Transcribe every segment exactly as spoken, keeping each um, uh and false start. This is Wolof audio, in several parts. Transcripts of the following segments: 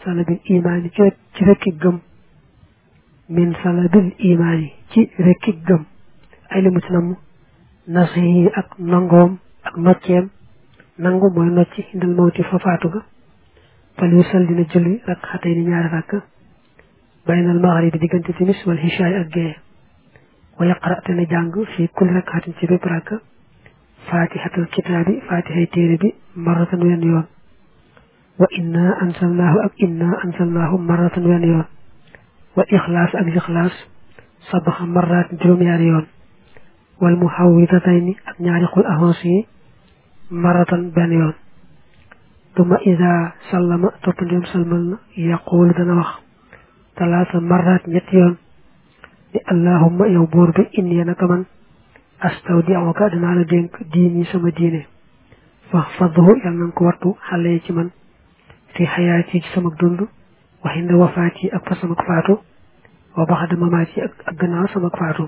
salabil imaani ci ci rekki gëm min salabil imaani ci rekki gëm ay limu ci namm nasihi ak nangoom ak nocceem nangu mooy nocci indal mawti fa faatu ga fal yu sal dina julli rak xatay ni ñaari rakk baynal maghribi diggante timis wal hishaay ak gee wa yaqra te na jàng fii kulli rakkatin ci bépp rakk fatihatul kitaabi fatihay téere bi maratan wenn yoon wa inna ansalnaahu ak inna ansalnaahu maratan wenn yoon wa ixlaas ak ixlaas sabaxa marrat juróom-ñaari yoon wal muhawwidatayni ak ñaari xul ahonse yi maratan benn yoon tuma ida sallama topp ndéem salmal na yaquulu dana wax talaata marrat ñetti yoon ni allahumma yow buur bi inni naka man astawdi'uka danaa la dénk diini sama diine fahfadhu yàlla na nga ko wattu xale ci man fi xayaati ci sama dund wa inda wafaati ak fa sama faatu wa baxda mamaati ak ak gannaaw sama faatu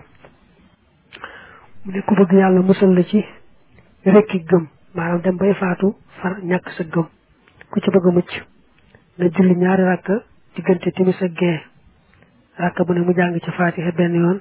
mu ne ku bëgg yàlla musal la ci rekki gëm maanaam dem bay faatu far ñàkk sa gëm ku ci bëgg a mucc na julli ñaari rakk diggante timis ak gee rakk bu ne mu jàng ci faatiha benn yoon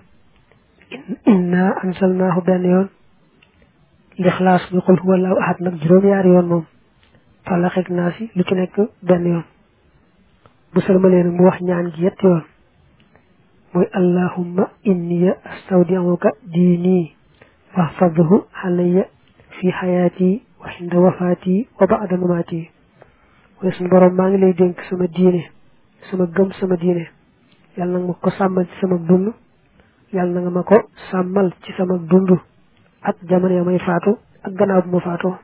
inna ansalnaahu benn yoon lixlaas bi qul huwallahu ahad nag juróom-ñaari yoon moom falaxeeg naa si lu ci nekk benn yoon bu salmalee nag mu wax ñaan gi yetti yoon mooy allahumma inni astawdi'uka diini fahfadhu alayya fi xayaati wa inda wafaati wa ba'da mamaati mooy suñu borom maa ngi lay dénk sama diine sama gëm sama diine yàlla na nga ma ko sàmmal ci sama dund yàlla na nga ma ko sàmmal ci sama dund ak jamono ya may faatu ak gannaaw bu ma faatoo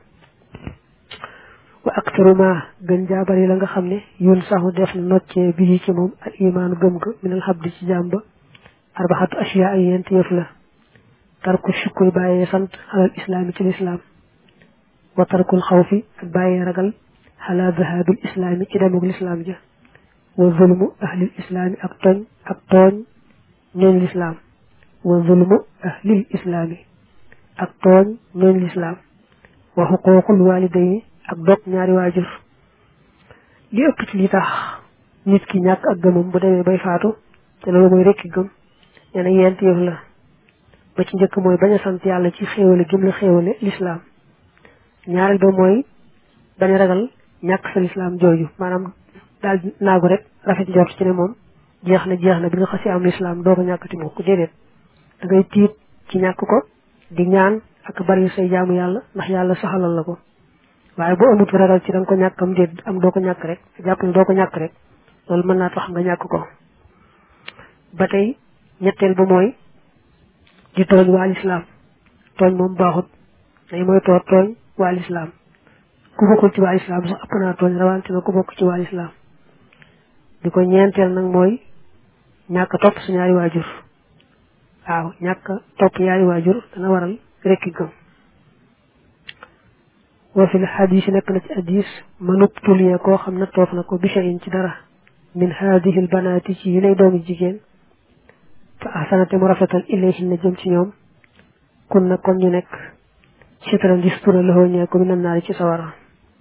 wa aktaru ma gën jaabari la nga xam ne yun saxu def na noccee bii ci moom al imaanu gëm ko minal xabdi ci jàmba arbaxatu asiya ay yent yëf la tarku shukkuy bàyyee sant xalal islaami ci lislaam wa tarkul xawfi ak bàyyee ragal xala dahabil islaami ci demug lislaam ja wa zulmu ahlil islaami ak tooñ ak tooñ ñooñ lislaam wa zulmu ahlil islaami ak tooñ ñooñ lislaam wa xuquuqul walidayni ak dog ñaari waajur li ëpp ci li tax nit ki ñàkk ak gëmam bu demee bay faatu te loolu mooy rekki gëm nee na yent yëf la ba ci njëkk mooy bañ a sant yàlla ci xéewale gim la xéewale lislaam ñaareel ba mooy bañ a ragal ñàkk sa lislaam jooju maanaam daal naagu rek rafet njort ci ne moom jeex na jeex na bi nga xasi am lislaam doo ko ñàkkati mukk déedéet da ngay tiit ci ñàkk ko di ñaan ak bari say jaamu yàlla ndax yàlla saxalal la ko waaye boo amut ragal ci da nga ko ñàkk am déet am doo ko ñàkk rek jàpp ne doo ko ñàkk rek loolu mën naa tax nga ñàkk ko ba tey ñetteel ba mooy di tooñ waa lislaam tooñ moom baaxut day mooy too tooñ waa lislaam ku bokkul ci waa lislaam sax ëpp naa tooñ rawante na ku bokk ci waa lislaam di ko ñeenteel nag mooy ñàkk topp su ñaari waajur waaw ñàkk topp ñaari waajur dana waral rekki gëm wa fil xadis nekk na ci hadis manub tuliya koo xam ne toof na ko bi shay'in ci dara min haadihi l banaati ci yi lay doomi jigéen fa ahsanate mu rafetal ilayhinna jëm ci ñoom kun na kon ñu nekk sitran di sutura loxoo ñee ko minan naari ci sawara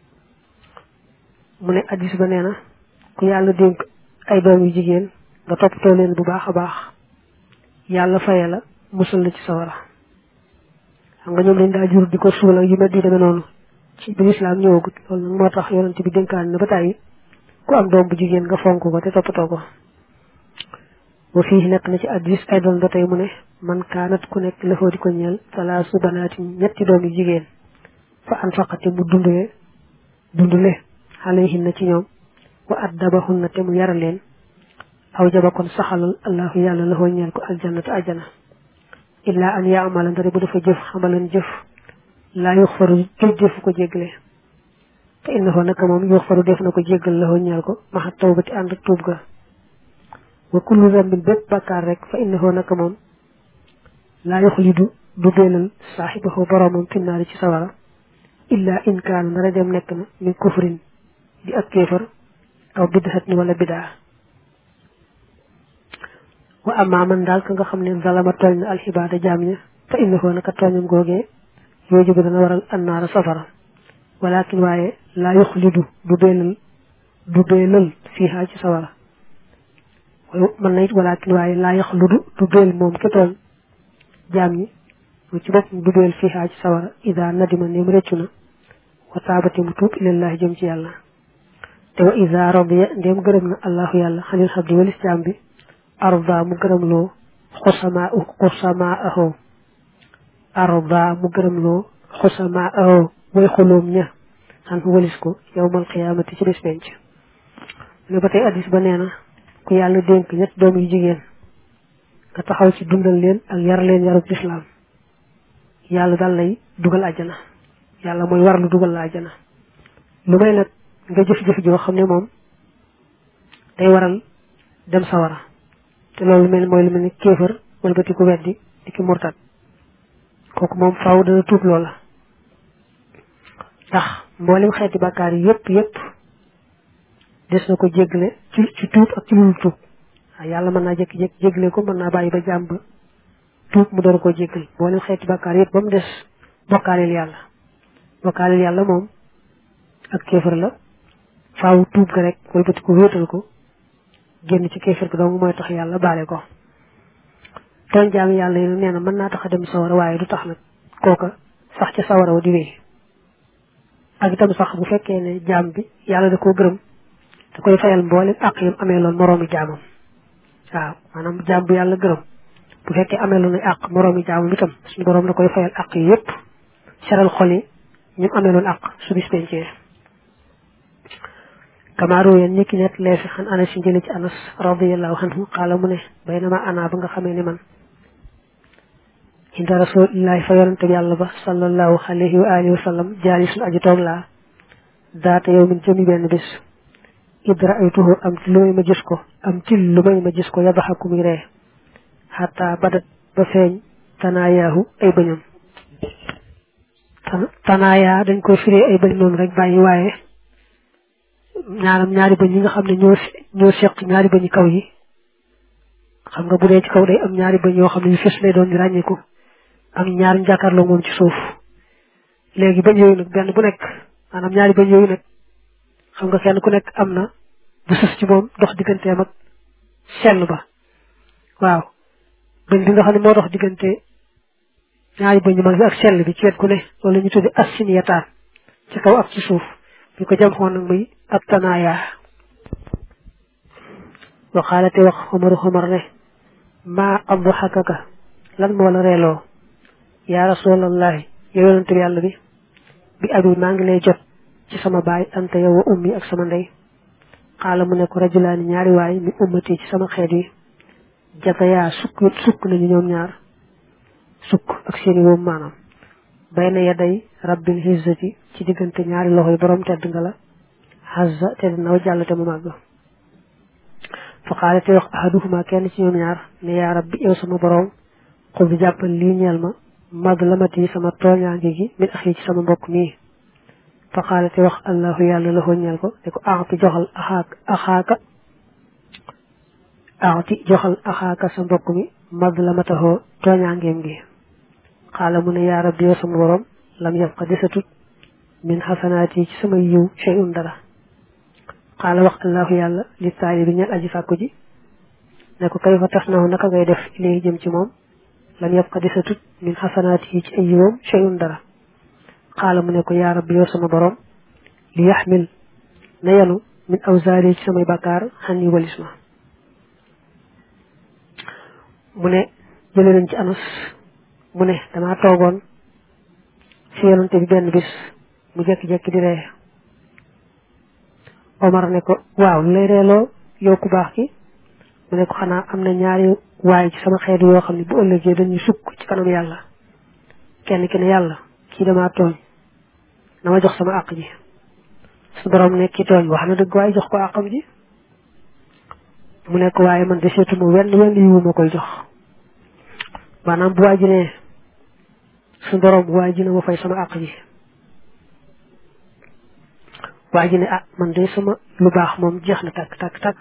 mu ne hadis ba nee na ku yàlla dénk ay doom yu jigéen nga toppatoo leen bu baax a baax yàlla faye la musal la ci sawara xam nga ñoom dañ daa jur di ko suul ak yu mel di demee noonu ci bi lislaam ñëwagut loolu nag moo tax yonent bi dénkaan na ba tàyyi ku am doom bu jigéen nga fonk ko te toppatoo ko wa fii nekk na ci addis ay doon ba tey mu ne man kaanat ku nekk lafoo di ko ñeel salaasu banaati ñetti doom yu jigéen fa anfaqate mu dundee dundule alayhinna ci ñoom wa addabahunna te mu yara leen aw jaba kon saxalal allahu yàlla lafoo ñeel ko aljannata ajjana illaa an yaamala ndare bu dafa jëf xamalan jëf laa yuxfaru jëf jëfu ko jéggale te innahu naka moom yuxfaru def na ko jéggal lafoo ñeel ko maxa tawbati ànd ak tuub ga wa kullu zambin bépp bakkaar rek fa innahu naka moom laa yuxlidu du beelal saaxibahu boroomam finnaari ci sawara illa in kaana ndara dem nekk na min kufrin di ak kéefar aw bidxat ni wala bidaa wa amma man daal ka nga xam ne zalama tooñ na alxibaada jaam ña fa innahu naka tooñam googee yooju bu dana waral annaara safara walakin waaye laa yuxlidu du beelal du beelal fiha ci sawara man na it walakin waaye laa yaxludu du dool moom ke tooñ jaam ñi mu ci bopp du dool fiha ci sawara ida nadima ne mu rëccu na wa taabati mu tuub ilallahi jëm ci yàlla te wa ida radiya ndem gërëm na allahu yàlla xanil xabdi walis jaam bi arda mu gërëm loo xusama xusama aho arda mu gërëm loo xusama aho way xoloom ña xan walis ko yawmal qiyaamati ci bés penc ne ba tey addis ba nee na ku yàlla dénk ñett doom yu jigéen nga taxaw ci dundal leen ak yar leen yarub lislaam yàlla dal lay dugal àjjana yàlla mooy war lu dugal la àjjana lu may nag nga jëf-jëf joo xam ne moom day waral dem sawara te loolu mel mooy lu mel ni kéefër wala ba ti ku weddi di ki murtat kooku moom faaw dana tuub loola ndax mboolem xeeti bàkkaar yi yépp yépp des na ko jéggale ci ci tuub ak ci lu tuub waaw yàlla mën naa jékki-jékki jéggale ko mën naa bàyyi ba jàmm ba tuub mu door koo jéggal mboolem xeeti bàkkaar yépp ba mu des bokkaaleel yàlla bokkaaleel yàlla moom ak kéefër la faaw tuub ga rek wala ba ti ko wéetal ko génn ci kéefër ga dong mooy tax yàlla baale ko tooñ jaam yàlla yi nee na mën naa tax a dem sawara waaye du tax nag kooka sax ca sawara wa di wéy ak itam sax bu fekkee ne jaam bi yàlla da koo gërëm da koy fayal mboolem àq yam amee loon moroomi jaamam waaw maanaam jaam bu yàlla gërëm bu fekkee amee loon ay àq moroomi jaamam itam suñu boroom da koy fayal àq yi yépp seral xol yi ñu amee loon àq su bis pencee kamaaru yéen ñi ki net leefi xan anas si njëli ci anas radiyallahu anhu xaala mu ne bay na ma ana ba nga xamee ni man inda rasulillahi fa yonante bi yàlla ba sallallahu alayhi wa alihi wa sallam jaalisun aji toog laa daata yow min jëmi benn bis idra ay tuhu am ci lu may ma gis ko am ci lu may ma gis ko yabaxaku muy ree xataa badat ba feeñ tanaayahu ay bëñam tanaaya dañ koy firee ay bëñ noonu rek bàyyi waaye ñaaram ñaari bëñ yi nga xam ne ñoo ñoo seq ñaari bëñi kaw yi xam nga bu dee ci kaw day am ñaari bëñ yoo xam ne yu fes lay doon di ràññeeku am ñaar njàkkaarloo moom ci suuf léegi bëñ yooyu nag benn bu nekk maanaam ñaari bëñ yooyu nag xam nga kenn ku nekk am na bu sës ci moom dox digganteem ak sell ba waaw bëñ bi nga xam ne moo dox diggante ñaari bëñ yu mag bi ak sell bi ci wet ku ne loolu la ñu tuddi assiniyataan ci kaw ak ci suuf bi ko jam xoon nag muy ak tanaaya waxaalate wax xomaru xomar ne maa adxakaka lan moo la reeloo yaa rasulallahi yow yonante bi yàlla bi bi abi maa ngi lay jot ci sama baay anta yow wa ummi ak sama ndey xaala mu ne ko rajulaani ñaari waay mi ummati ci sama xeet yi jatayaa sukk sukk nañu ñoom ñaar sukk ak seeni woom maanaam bayna yaday rabbil hizzati ci diggante ñaari loxo yi borom tedd nga la hazza tedd na wa jàll te mu màgg fa xaale te wax ahaduhuma kenn ci ñoom ñaar ne yaa rabbi yow sama borom xul bi jàppal lii ñeel ma madlamati sama tooñaange gi min axi ci sama mbokk mii fa xaale te wax allahu yàlla la ñeel ko ne ko aati joxal axaaka axaaka aati joxal axaaka sa mbokk mi madlamatahoo tooñaangeem gi xaala mu ne yaa rabbi yow sama borom lam yabqa desatut min xasanaati ci sama yiw shay'un dara xaala wax allahu yàlla li taali bi ñeel aji sàkku ji ne ko kay fa tas naw naka ngay def ilay jëm ci moom lam yabqa desatut min xasanaati ci ay yiwam shay'un dara xaala mu ne ko yaa rabbi yow sama borom li yaxmil na yanu min awzaari ci samay bàkkaar xan yi walis ma mu ne jële nañ ci anas mu ne damaa toogoon ci yonante bi benn bis mu jekki-jekki di ree Omar ne ko waaw lu lay reeloo yow ku baax ki mu ne ko xanaa am na ñaari waay ci sama xeetu yoo xam ne bu ëllëgee dañuy sukk ci kanam yàlla kenn ki ne yàlla kii damaa tooñ na ma jox sama àq ji su borom ne ki tooñ wax na dëgg waaye jox ko àqam ji mu ne ko waaye man de seetuma wenn wenn yiwu ma koy jox maanaam bu waa ji ne su borom waa ji na ma fay sama àq ji waa ji ne ah man de sama lu baax moom jeex na takk takk takk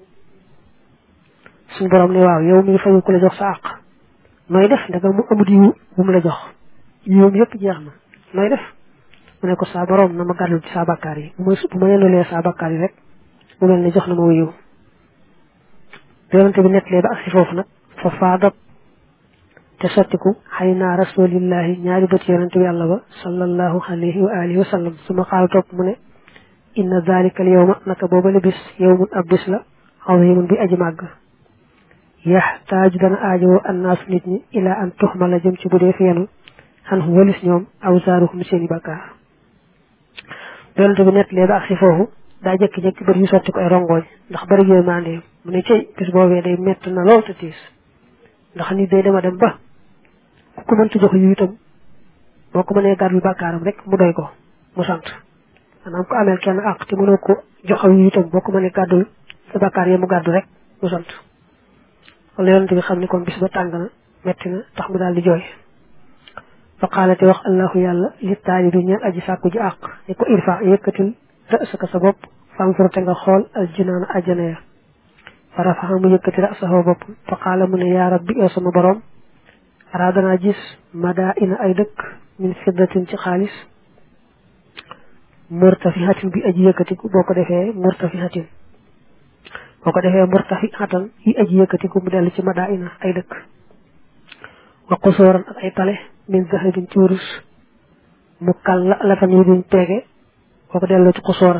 suñu borom ne waaw yow mi fayu ku la jox sa àq nooy def ndaga mu amut yiwu bu mu la jox yiwam yëpp jeex na nooy def mu ne ko saa borom na ma gàddul ci saa bakkaar yi bu ma bu ma yenulee saa bakkaar yi rek mu mel ne jox na ma wuyu yonante bi nettalee ba agsi foofu nag fa faadat te sottiku xay naa rasulillahi ñaari bët yonante bi yàlla ba sallallahu alayhi wa alihi wa sallam su ma xaal topp mu ne inna dalika al yawma naka boobale bis yawmun ab bis la azimun bi aji màgg yaxtaaju dana aajowoo annaasu nit ñi ila an tuxmala jëm ci bu dee fi yenu xan hu walis ñoom awsaaruhum seeni bakkaar yonante bi nettalee ba agsi foofu daa jekki-jekki bët yu sotti ko ay rongooñ ndax bari yooyu maandee mu ne cey bis boobee day mett na lool te tiis ndax nit day dema dem ba ku ko mënta jox yu itam boo ko mënee gàddul bàkkaaram rek mu doy ko mu sant maanaam ko ameel kenn àq te mënoo ko joxaw yu itam boo ko mënee gàddul sa bàkkaar yi mu gàddu rek mu sant wala yonante bi xam ne kon bis ba tàng na metti na tax mu daal di jooy fa xaalate wax allahu yàlla li taali du ñeel aji sàkku ji àq ne ko irfa yëkkatil rësaka sa bopp fanfur te nga xool aljinaana ajjana ya fa rafaxa mu yëkkati rasahu bopp fa qaala mu ne yaa rabbi yow sama borom araadana gis mada ina ay dëkk min fiddatin ci xaalis murtafihatin bi aji yëkkatiku boo ko defee murtafihatin boo ko defee murtafihatan yi aji yëkkatiku mu dellu ci mada ina ay dëkk wa qusooran ak ay pale min zahabin ci wurus mu kal la latan yi duñ peege boo ko delloo ci qusooran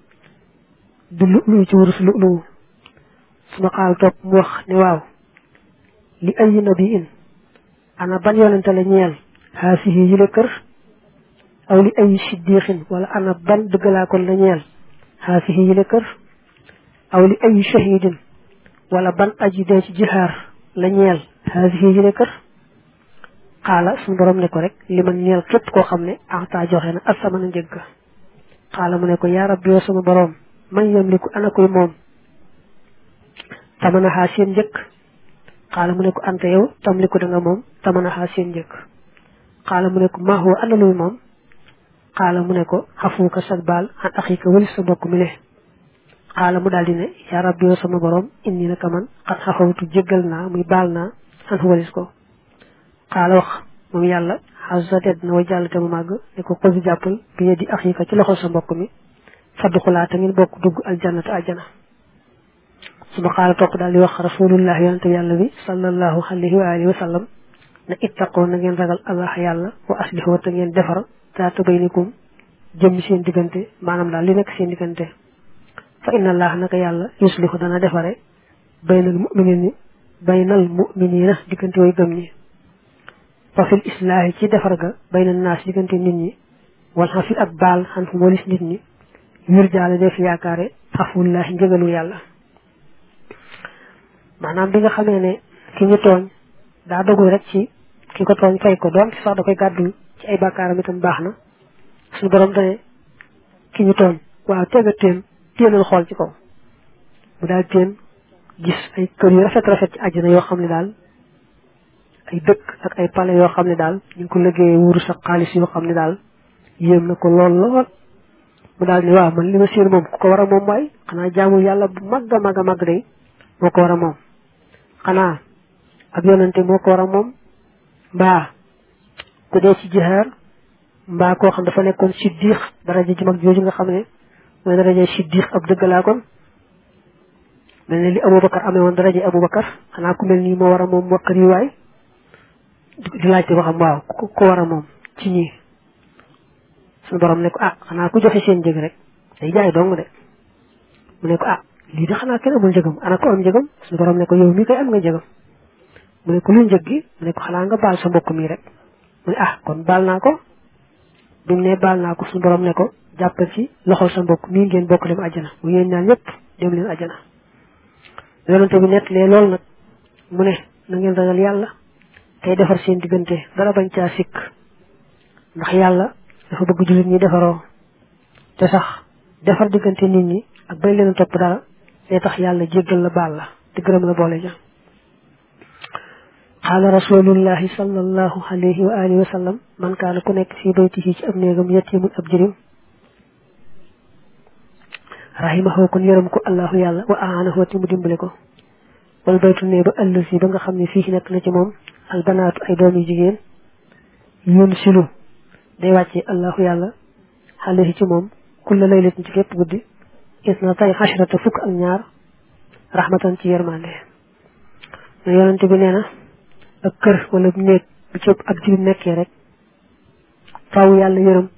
du lu lu ci wurus lu lu suma xaal topp mu wax ne waaw li ay nabiin ana ban yonente la ñeel haasihi yi la kër aw li ay siddiqin wala ana ban dëggalaakoon la ñeel haasihi yi la kër aw li ay shahidin wala ban aji dee ci jihaar la ñeel haasihi yi la kër xaala suñu borom ne ko rek li man ñeel képp koo xam ne ata joxe na asamana njëgg xaala mu ne ko yaa rabbi yow sama borom man yamliku ana koy moom tamana xaa seen njëkk xaala mu ne ko ante yow tamliku da nga moom tamana xaa seen njëkk xaala mu ne ko maa huwa ana luy moom xaala mu ne ko xafuuka sag baal an axika walis sa mbokk mi le xaala mu daldi ne yaa rabbi yow sama borom inni naka man xat xafawtu jéggal naa muy baal naa an walis ko xaala wax moom yàlla xasa tedd na way jàll te mu màgg ne ko xosi jàppal bi yeddi axika ci loxol sa mbokk mi fadduxulaa te ngeen bokk dugg aljannata aljana suma xaala topp daal di wax rasulullah yonente yàlla bi sallallahu alayhi wa alihi wa sallam ne ittaqoo na ngeen ragal allah yàlla wa aslihu te ngeen defar taata baynikum jëm seen diggante maanaam daal li nekk seen diggante fa inna allah naka yàlla yuslihu dana defare baynal mu'minina baynal mu'minina diggante way gëm ñi fa fil islaahi ci defar ga baynal naas diggante nit ñi wal xa fi ak baal xan fu molis nit ñi yur jaale def yaakaare xafullahi njëgalu yàlla maanaam bi nga xamee ne ki ñu tooñ daa dogul rek ci ki ko tooñ fay ko doon sax da koy gàddul ci ay bàkkaaram itam baax na suñu borom dane ki ñu tooñ waaw tega téen téenal xool ci kaw mu daal téen gis ay kër yu rafet rafet ci àjjana yoo xam ne daal ay dëkk ak ay pale yoo xam ne daal ñu ngi ko liggéeyee wurus ak xaalis yoo xam ne daal yéem na ko lool lool mu daal ne waaw man li ma séen moom ku ko war a moom waay xanaa jaamul yàlla bu mag a mag a mag day moo ko war a moom xanaa ab yonante moo ko war a moom mbaa ku dee ci jihaar mbaa koo xam dafa nekkoon siddiq daraja ji mag jooju nga xam ne mooy daraja siddiq ab dëggalaa kon mel ne li Aboubacar amee woon daraja Aboubacar xanaa ku mel nii moo war a moom wakkar yi waay di laajte ba xam waaw ku ko war a moom ci ñii suñu borom ne ko ah xanaa ku joxe seen njëg rek day jaay dong de mu ne ko ah lii de xanaa kenn amul njëgam ana ko am njëgam suñu borom ne ko yow mii koy am nga njëgam mu ne ko luy njëg gi mu ne ko xanaa nga baal sa mbokk mi rek mu ne ah kon baal naa ko bi mu ne baal naa ko suñu borom ne ko jàppal ci loxol sa mbokk mii ngeen bokk dem àjjana bu yéen ñaan ñëpp dem leen àjjana yonente bi nettalee loolu nag mu ne na ngeen ragal yàlla tey defar seen diggante dara bañ caa sikk ndax yàlla dafa bëgg jullit ñi defaroo te sax defar diggante nit ñi ak bañ leen topp dara day tax yàlla jéggal la baal la te gërëm la boole ja qaala rasulullahi sallallahu alayhi wa alihi wa sallam man kaana ku nekk fii baytihi ci ab néegam yatimun ab jërim rahimahu kon yërëm ko allahu yàlla wa aanahu te mu dimbale ko wal baytu ne ba ëllësi ba nga xam ne fii nekk na ci moom albanaatu ay doom yu jigéen yoon silu day wàcce allahu yàlla alayhi ci moom kulla laylatin ci képp guddi isnatay ashrata fukk ak ñaar rahmatan ci yermande no yonante bi neena ak kër wala neeg bu ci ab jirim nekkee rek faaw yàlla yërëm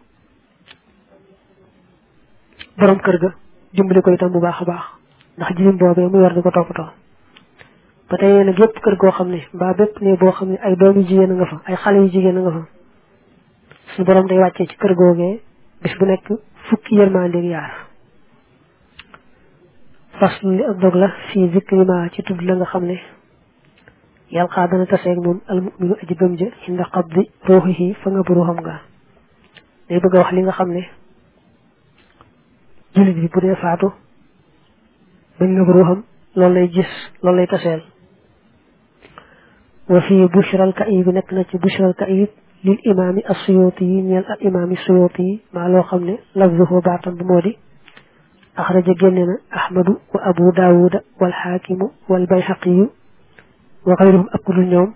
borom kër ga dimbali ko itam bu baax a baax ndax jirim boobee mu war di ko toppatoo ba tey nag yépp kër goo xam ne mbaa bépp ne boo xam ne ay doomi jigéen nga fa ay xale yu jigéen nga fa suñu borom day wàccee ci kër googee bis bu nekk fukki yërmande yaar faslu li ak dog la fii zikri ma ci tudd la nga xam ne yalqaa dana taseeg moom almuminu aji gëm ja inda qabdi ruuxihi fa nga bu ruuxam nga day bëgg a wax li nga xam ne jullit bi bu dee faatu bañ nga bu ruuxam loolu lay gis loolu lay taseel wa fii bushral ka'ib nekk na ci bushral ka'ib lil imaami as-suyuti yi ñeel al imaami suyuti yi maa loo xam ne lafzuhu baatam bu moo di axraja génne na ahmadu wa abu daawuda wal xaakimu wal bayhaqiyu wa xayruhum ak dul ñoom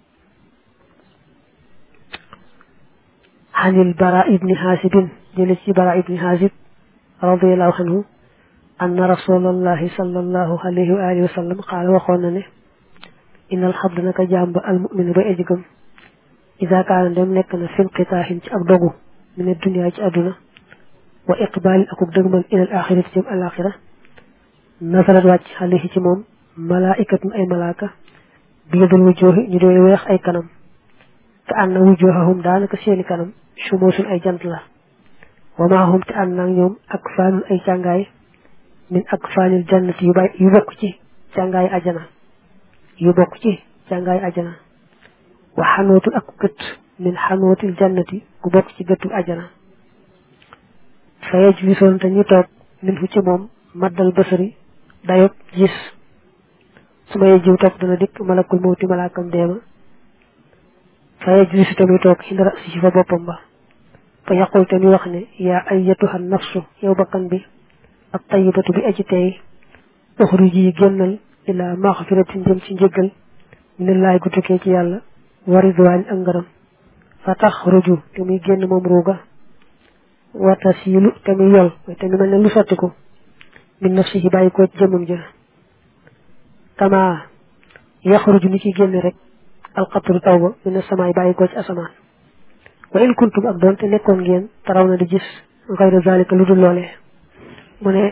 xanil bara ibni xaasibin jële ci bara ibni xaasib radiallahu anhu anna rasulallahi sallallahu alayhi wa alihi wa sallam qaala waxoon na ne innal xabd naka jàmb al mu'min bay aji gëm ida kaana dem nekk na fi inqitaahin ci ak dogu min dunya ci àdduna wa iqbaalin akuk dëgmal ilal axirati jëm alaxira nasalat wàcc alayhi ci moom malaikatun ay malaaka biyadul wujuhi ñu doy weex ay kanam te ànd na wujuhahum daanaka seeni kanam sumoosun ay jant la wa maahum te ànd naag ñoom ak faanul ay càngaay min ak faanil jannati yu bay yu bokk ci càngaay ajana yu bokk ci càngaay ajana wa xanootul ak gët min xanootil jannati gu bokk ci gëttul ajana fa yajlisoon te ñu toog min fu ci moom maddal basari dayob gis su ma jiw toog dana dikk malakul mawti malaakam deema fa yajlisu te muy toog xindara si ci fa boppam ba fa yaqul te muy wax ne yaa ayyatuha nafsu yow bakkan bi ak tayyibatu bi aji tey uxruji génnal ila maxfiratin jëm ci njëggal minallahi gu tukkee ci yàlla wa ridwaan ak ngërëm fa taxruju te muy génn moom ruuga wa tasilu te muy yol te muy mel ne lu sottiku min nafsihi bàyyi ko ci jëmmam ja kama yaxruju ni ci génn rek alqatru taw ba mina samaay bàyyi ko ci asamaan wa in kuntum ak doon te nekkoon ngeen taraw na di gis xayra zalika lu dul loolee mu ne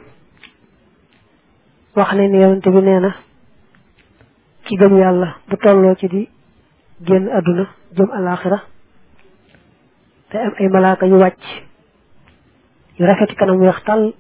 wax ne ni yonente bi nee na ki gëm yàlla bu tolloo ci di génn àdduna jëm alaxira te am ay malaaka yu wàcc yu rafeti kanam weex tàll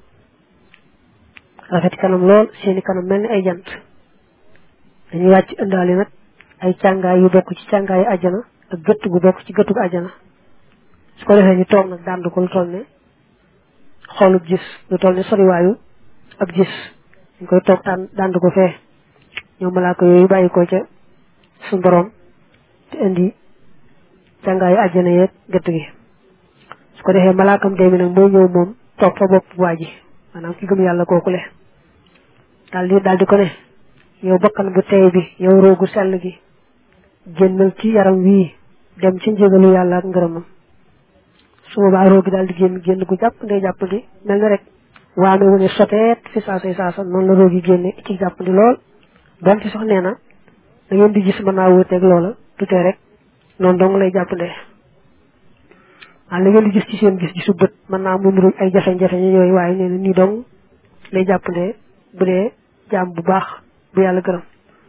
rafeti kanam lool seeni kanam mel ni ay jant dañuy wàcc ëndaali nag ay càngaay yu bokk ci càngaayu ajjana ak gëtt gu bokk ci gëttug ajjana su ko defee ñu toog nag dànd ko lu toll ne xoolub gis lu toll ne soriwaayu ab gis ñu koy toog tàn dànd ko fee ñoom malaaka yooyu bàyyi ko ca suñ borom te indi càngaayu ajjana yeeg gëtt gi su ko defee malaakam dee mi nag mooy ñëw moom toog fa bopp waa ji maanaam ki gëm yàlla kooku le daal di daal di ko ne yow bakkan bu tey bi yow roogu sell gi génnal ci yaram wii dem ci njëgalu yàlla ak ngërëmam su boobaa roogi daal di génn génn gu jàpp ndey jàpp di mel na rek waame wu ne soteet fi saasay saasa noonu la roogi génne ci jàpp di lool donte sax nee na da ngeen di gis mën naa wuuteeg loola tutee rek noonu dong lay jàpp ndee waaw la ngeen di gis ci seen gis gisu bët mën naa mu niru ay jafe-jafe yooyu waaye nee na nii dong lay jàpp ndee bu dee jaam bu baax bu yàlla gërëm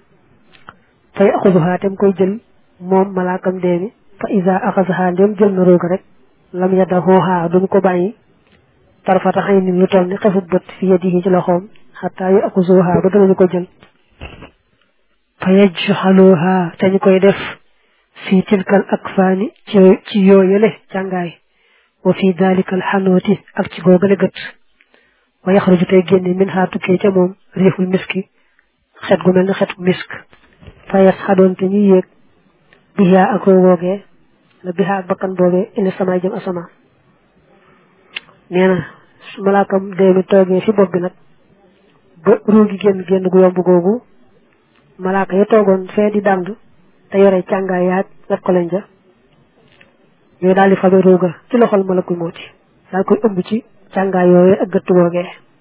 fay axuduha tem koy jël moom malaakam dee mi fa isa axasaha ndem jël na rooga rek lam yadda xooxaa duñu ko bàyyi tarfata xëy ni lu toll ni xefut bët fi yadihi ci loxoom xataa yu axusuha ba danañu ko jël fa yajxaluha te ñu koy def fii tilkal akfaani ci ci yooyale càngaay wa fii dalikal xanooti ak ci googale gët wa yaxruju tey génne min xaa tukkee ca moom riixul miski xet gu mel ne xetu misk fa yas xadoon te ñuy yéeg bihaa ak woogee la bihaa ak bakkan boobee indi samaay jëm asamaan nee na su malaakam dee mi toogee fi bopp bi nag ba ruugi génn génn gu yomb googu malaaka ya toogoon fee di dànd te yore càngaay yaag wet ko leen ja ñooy daal di fabe ruuga ci loxol malakul mooti daal koy ëmb ci càngaay yooyu ak gëtt googee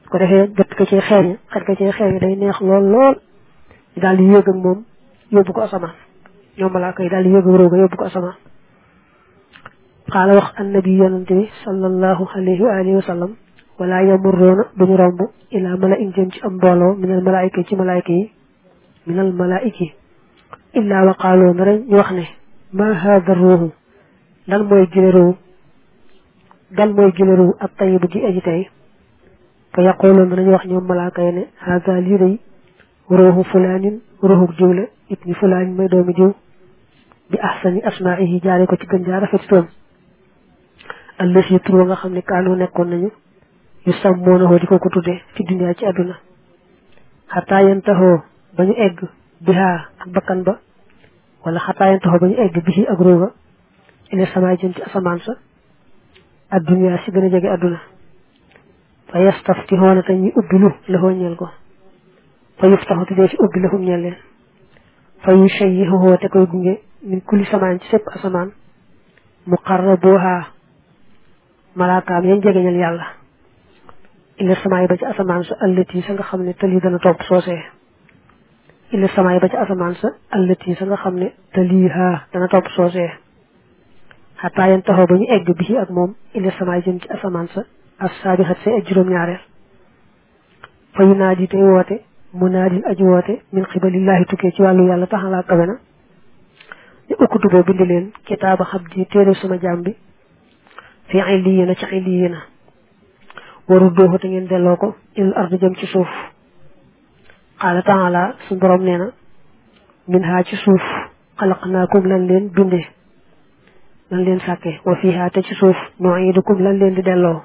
ko defee gëtt ko ci xeeñ xet ko ci xeeñ day neex lool lool daal di yéeg ak moom yóbbu ko asamaan ñoom malaaka yi daal di yéeg ak rooga yóbbu ko asamaan qaala wax annabi yonante bi sallallahu alayhi wa alihi wa sallam wala yamurroona duñu romb ila mala in jëm ci am mbooloo minal malaayika ci malaayika yi minal malaayiki illa wa qaaloo na rek ñu wax ne ma haada ruuhu dal mooy gile ruu dal mooy gile ruu ak tayibu gi aji tey fa yaquluun danañu wax ñoom malaaka yi ne haada lii day ruuhu fulaanin ruuhu diw la ibni fulaanin may doomi diw bi ahsani asmaa'ihi jaare ko ci gën jaa rafet toom allasi tur nga xam ne kaanu nekkoon nañu yu sàmmoonaxoo di ko ko tudde fi duniyaa ci àdduna xataa yantaxoo ba ñu egg bihaa ak bakkan ba wala xataa yantaxoo ba ñu egg bihi ak ruuga ila samaay jëm ci asamaan sa ad duniyaa si gën a jege àdduna fa yastaftixoona te ñuy ubbilu la ñeel ko fa yuftaxu te dee fi ubbi lahum ñeel leen fa yu shayyihuhu te koy gunge min kulli samaan ci sépp asamaan muqarrabuha malaakaam yañ jegeñal yàlla illa samaay ba ci asamaan sa allati sa nga xam ne tali dana topp soosee illa samaay ba ci asamaan sa allati sa nga xam ne taliha dana topp soosee xataa yan taxaw ba ñu egg bi ak moom illa samaay jëm ci asamaan sa as saabixat say ak juróom-ñaareel fa yu naadi tey woote munaadil aji woote min xibalillaahi tukkee ci wàllu yàlla taxalaa kawe na ñu ukkutuboo bind leen kitaaba xabdi téere sama jaam bi fi illiyina ci illiyina waru dooxu te ngeen delloo ko il ardu jëm ci suuf qaala taala suñu borom nee na min haa ci suuf xalaqnaakum lan leen binde lan leen sàkke wa fiihaa te ci suuf nu'iidukum lan leen di delloo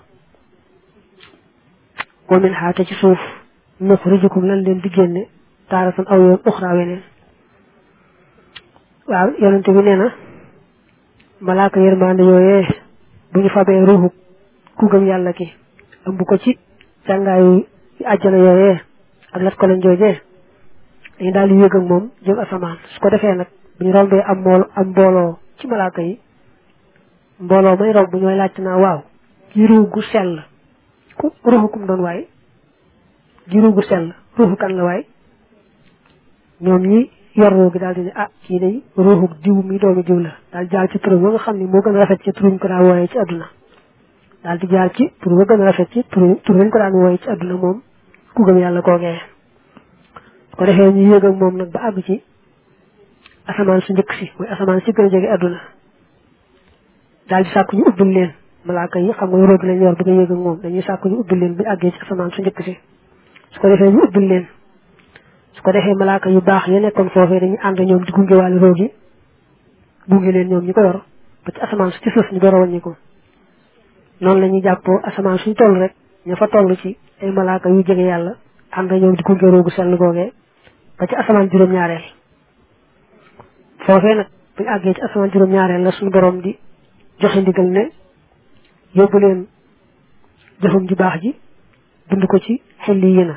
wa min haa te ci suuf nuxrijukum lan leen di génne taaratan aw yoon uxraa weneen waaw yonente bi nee na malaaka yërmande yooyee bu ñu fabee ruuxu ku gëm yàlla ki ëmb ko ci jàngaayu àjjana yooyee ak lat ko leen joojee dañu daal di yëg ak moom jëm asamaan su ko defee nag bu ñu rombee am mool am mbooloo ci malaaka yi mbooloo may romb ñooy laajte naa waaw gi ruux gu sell ku ruuxu kum doon waay gi ruux gu sell ruuxu kan la waay ñoom ñi yor ruu gi daal di ne ah kii day ruuxu diw mi doomi diw la daal jaar ci turam ba nga xam ne moo gën a rafet ci turuñ ko daan wooyee ci àdduna daal di jaar ci tur ba gën a rafet ci tur tur lañ ko daan wooyee ci àdduna moom ku gëm yàlla koogee su ko defee ñu yéeg ak moom nag ba àgg ci asamaan su njëkk si mooy asamaan si gën a jege àdduna daal di sàkku ñu ubbil leen malaaka yi xam nga róogi lañ yor bëgg a yéeg ak moom dañuy sàkku ñu ubbil leen bi àggee ci asamaan su njëkk si su ko defee ñu ubbil leen su ko defee malaaka yu baax ya nekkoon foofee dañuy ànd ñoom di gunge wàllu róogi gunge leen ñoom ñi ko yor ba ci asamaan su ci suuf ñu door a wàññi ko noonu la ñuy jàppoo asamaan suñ toll rek ña fa toll ci ay malaaka yu jege yàlla ànd ñoom di gunge roogu sell googee ba ci asamaan juróom-ñaareel foofee nag buñ àggee ci asamaan juróom-ñaareel la suñu borom di joxe ndigal ne yóbbu leen jëfum ji baax ji bind ko ci xelli yéna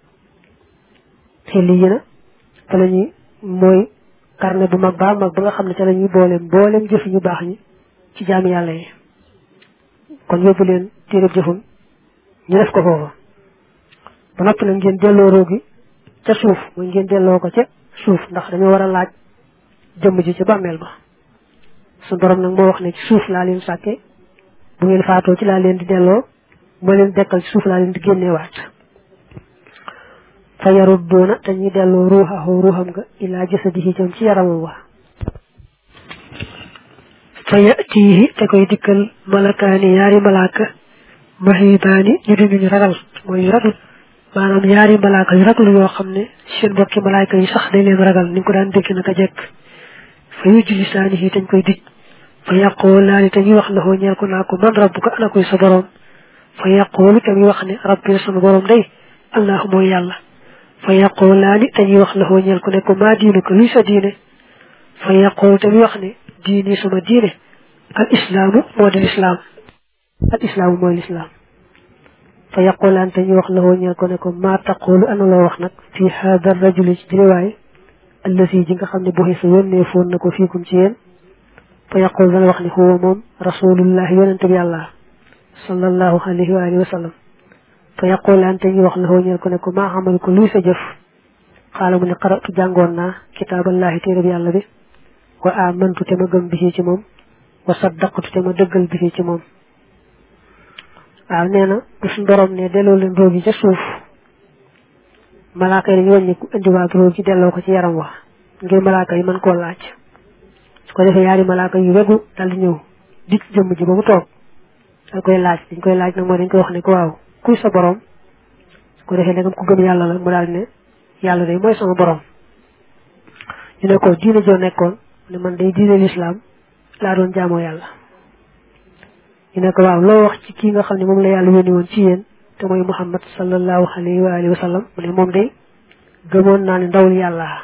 xelli yéna te la ñuy mooy carnet bu mag baa mag ba nga xam ne ca la ñuy booleem booleem jëf ñu baax ñi ci jaami yàlla yi kon yóbbu leen téereb jëfum ñu def ko foofa ba noppi nag ngeen delloo roogi ca suuf mooy ngeen delloo ko ca suuf ndax dañoo war a laaj jëmm ji ca bàmmeel ba su borom nag moo wax ne ci suuf laa leen sàkke bu ngeen faatoo ci laa leen di delloo moo leen dekkal ci suuf laa leen di génneewaat fa yarudduuna te ñuy delloo ruuxahu ruuxam nga ilaa jasadihi jëm ci yaramam wa fa yatiihi te koy dikkal malakaani yaari malaaka mahibaani ñu di ñu ragal mooy yu ragal maanaam yaari malaaka yu ragal yoo xam ne seen mbokki malaaka yi sax dañ leen ragal ni nga ko daan dégg naka jekk fa yujlisaanihi tañ koy dij fa yaqulaani te ñuy wax na xoo ñeel ko naa ko man rabbuka ana koy sa borom fa yaqulu te muy wax ne rabbi sama borom day allahu mooy yàlla fa yaqulaani te ñuy wax na xoo ñeel ko ne ko maa diinu ko luy sa diine fa yaqulu te muy wax ne diini sama diine al islaamu moo di lislaam al islaamu mooy lislaam fa yaqulaan te ñu wax la woo ñeel ko ne ko maa taqulu ana loo wax nag fii haada rajuli ci jëlewaay allasi ji nga xam ne buxi sa yónnee foon na ko fiikum ci yéen fa yaqul dana wax ne huwa moom rasulullahi yonente bi yàlla sallallahu alayhi wa alihi wa sallam fa yaqulaan te ñu wax la ñeel ko ne ko maa xamal ko luy sa jëf xaala mu ne qaratu jàngoon naa kitaaballahi téereb yàlla bi wa amantu te ma gëm bi ci moom wa saddaqtu te ma dëggal bi ci moom waaw nee na bu suñ borom ne delloo leen roog yi ca suuf malaaka yi dañu wàññiku indiwaat roog yi delloo ko ci yaram wax ngir malaaka yi mën koo laaj su ko defee yaari malaaka yu wegu dal di ñëw dik jëmm ji ba mu toog dañ koy laaj dañ koy laaj nag mooy dañ koy wax ne ko waaw kuy sa borom su ko defee ndegam ku gëm yàlla la mu daal ne yàlla day mooy sama borom ñu ne ko diine joo nekkoon ne man day diine lislaam laa doon jaamoo yàlla ñu ne ko waaw loo wax ci kii nga xam ne moom la yàlla yónni woon ci yéen te mooy muhammad sallallahu alayhi wa alihi wa sallam mu ne moom day gëmoon naa ne ndawul yàlla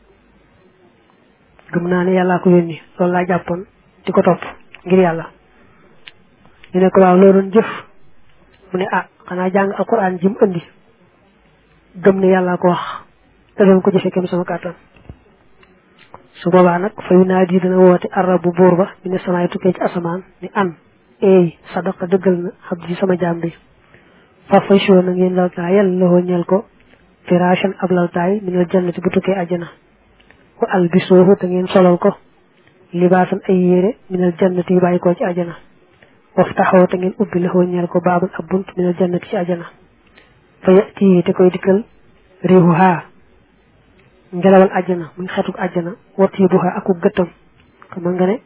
gëm naa ne yàllaa ko yónni loolu laa jàppoon di ko topp ngir yàlla ñu ne ko waaw loo doon jëf mu ne ah xanaa jàng alquran ji mu indi gëm ne yàllaa ko wax te doon ko jëfe kem sama kàttan su boobaa nag fa yu naa di dana woote arabu buur ba mi ne samaay tukkee ci asamaan ni an eey sadaqa dëggal na abdi ci sama jaam bi fa fay soo na ngeen laltaayal loxoo ñeel ko firashan ab laltaay minal jannati bu tukkee àjjana wa albisoohu te ngeen solal ko libaasan ay yére minal jannati yu bàyyi koo ci àjjana waftaxoo te ngeen ubbi loxoo ñeel ko baabul ab bunt minal jannati ci àjjana fa yati te koy dikkal riihuhaa ngelawal àjjana muy xetuk àjjana watiibuhaa aku gëttam xam nga ne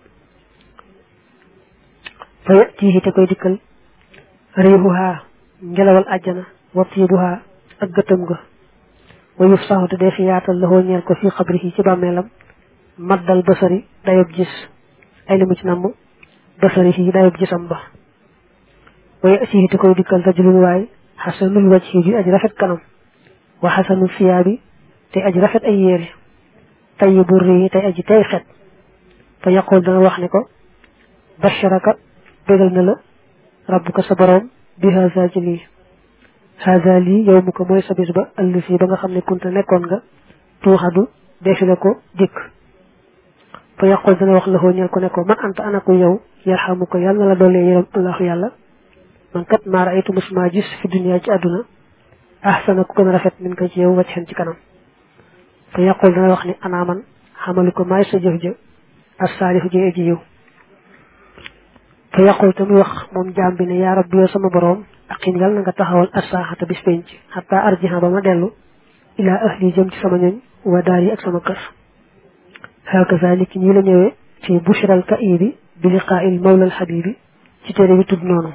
fa yatihi te koy dikkal riihuhaa ngelawal àjjana watiibuhaa ak gëttam ga wa yuf saxu te dee fi yaatal loxoo ñeel ko fi xabrihi ci bàmmeelam maddal basari dayob gis ay limu ci namm basarihi dayob gisam ba wa yatihi te koy dikkal rajulun waay xasanul wajhi bi aji rafet kanam wa xasanul siyaabi te aji rafet ay yére tayyibur rihi te aji tey xet fa yaqul dana wax ne ko basharaka bégal na la rabbuka sa borom bi haza ci lii haza lii yow mu ko mooy sa bis ba allisi ba nga xam ne kunta nekkoon nga tuuxadu defi la ko dikk fa yaqul dana wax la ñeel ko ne ko man anta ana ko yow yarxamu ko yàlla na la doolee yërëm allahu yàlla man kat maa raaytu musuma gis fi dunya ci àdduna ahsana ku gën a rafet min ko ci yow wacc xen ci kanam fa yaqul dana wax ni ana man xamalu ko maay sa jëf ja as-saalihu ji aji yow fa yaqul te muy wax moom jaam bi ne yaa rabbi yow sama boroom aqim yàlla na nga taxawal as-saaxata bis penc xataa arjiha ba ma dellu ilaa ahli jëm ci sama ñoñ wa daar yi ak sama kër hakaza li ki ñi la ñëwee ci bushral ka'ibi bi liqaa'il mawla al habibi ci téere bi tudd noonu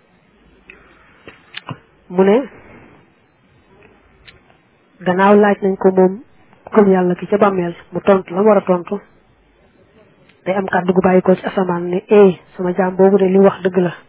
mu ne gannaaw laaj nañ ko moom comme yàlla ki ca bàmmeel mu tontu la mu war a tontu day am kàddu gu bàyyi ko ci asamaan ne ey sama jaam boobu de li wax dëgg la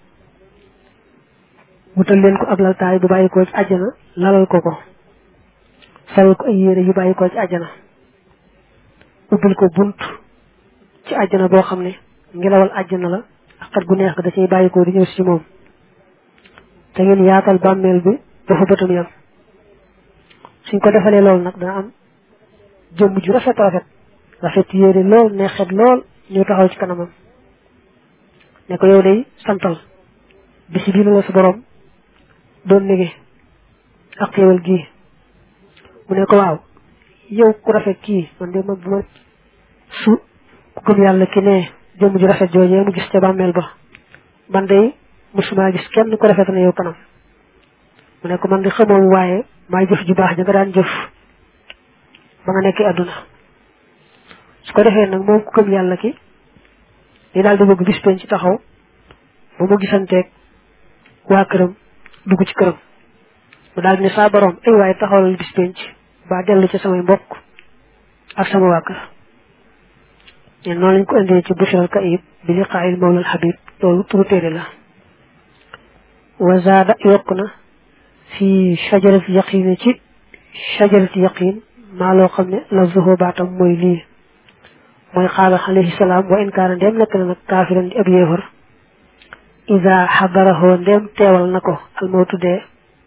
wutal leen ko ab laltaay bu bàyyi ko ci àjjana lalal ko ko salal ko ay yére yu bàyyi ko ci àjjana ubbil ko bunt ci àjjana boo xam ne ngelawal àjjana la ak xet gu neex ga da cay bàyyi ko di ñëw si moom te ngeen yaatal bàmmeel bi ba fa bëtam yam suñ ko defalee lool nag dana am jëmm ju rafet rafet rafet yére lool neexet lool ñu taxaw ci kanamam ne ko yow day santal bisi bii la sa borom doon nege ak xéewal gii mu ne ko waaw yow ku rafet kii man de ma bu ma su ku gëm yàlla ki ne jëmm ju rafet joojee mu gis ca bàmmeel ba man day musuma gis kenn ku rafet na yow kanam mu ne ko man di xamoon waaye maay jëf ju baax ja nga daan jëf ba nga nekkee àdduna su ko defee nag moom ku gëm yàlla ki di daal di bëgg bis penc ci taxaw ba mu gisanteeg waa këram dugg ci këram mu daal di ne saa borom ay waaye taxawal bis penc ba dellu ci samay mbokk ak sama waa kër ñen noonu lañ ko indee ci bushral kaib bi liqaa'il mawla al habib loolu turu téere la wa zaada yokk na fi shajarati yaqin ci shajarati yaqin maa loo xam ne la zuhoo baatam mooy lii mooy xaala alayhi salaam wa in kaana ndem nekk na nag kaafiran di ab yéefar ida xadarahoo ndem teewal na ko almawtu dee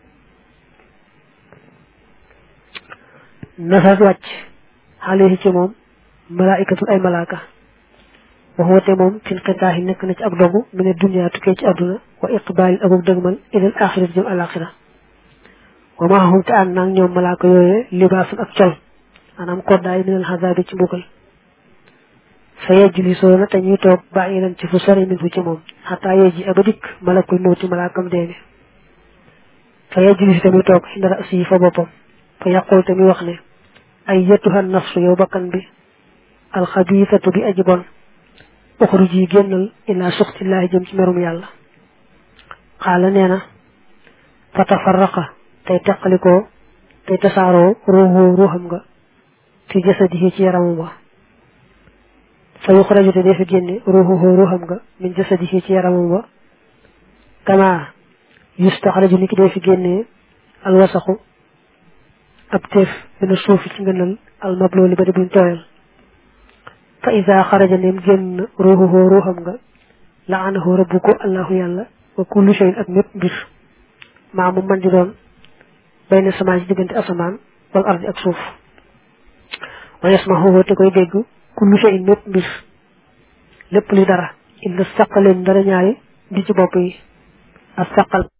nasas wàcc alayhi ci moom malaikatul ay malaaka waxoote moom fin xitaax yi nekk na ci ak dogu mu ne dunya tukkee ci àdduna wa iqbaalin akuk dëgmal ilal axirat jëm alaxira wa ma hum ta an nak ñom malaka yoyé libasun ak ciol anam ko day minal hazabi ci mbugal fa yajlisuna ta ñuy tok ba'ilan ci fu sori min fu ci mom hatta yeji abadik malakul mawti malakam deene fa yajlis tamit tok inda ra'si fa bopam fa yaqul tamit wax ne ayyatuha an-nafsu yow bakkan bi al khabithatu bi ajbon ukhruji gennal ila sukhtillahi jëm ci merum yalla qala neena fatafarraqa tay taqaliko tay tasaro ruhu ruham nga fi jasadihi ci yaramam wa fa yukhraju te def genné ruhu ruham nga min jasadihi ci yaramam wa kama yustakhraju niki def genné al wasakhu abtef min suuf ci ngënal al mabluli ba de buñ toyal fa iza kharaja nim genn ruhu ruham nga la'anahu rabbuku allah yalla wa kullu shay'in ak mepp bir ma mu man di doon bayna sama ci digënté asaman wal ardi ak suuf wa yasmahu te koy dégg kullu shay'in mepp bir lepp li dara illa saqalen dara ñaari di ci bop yi as saqal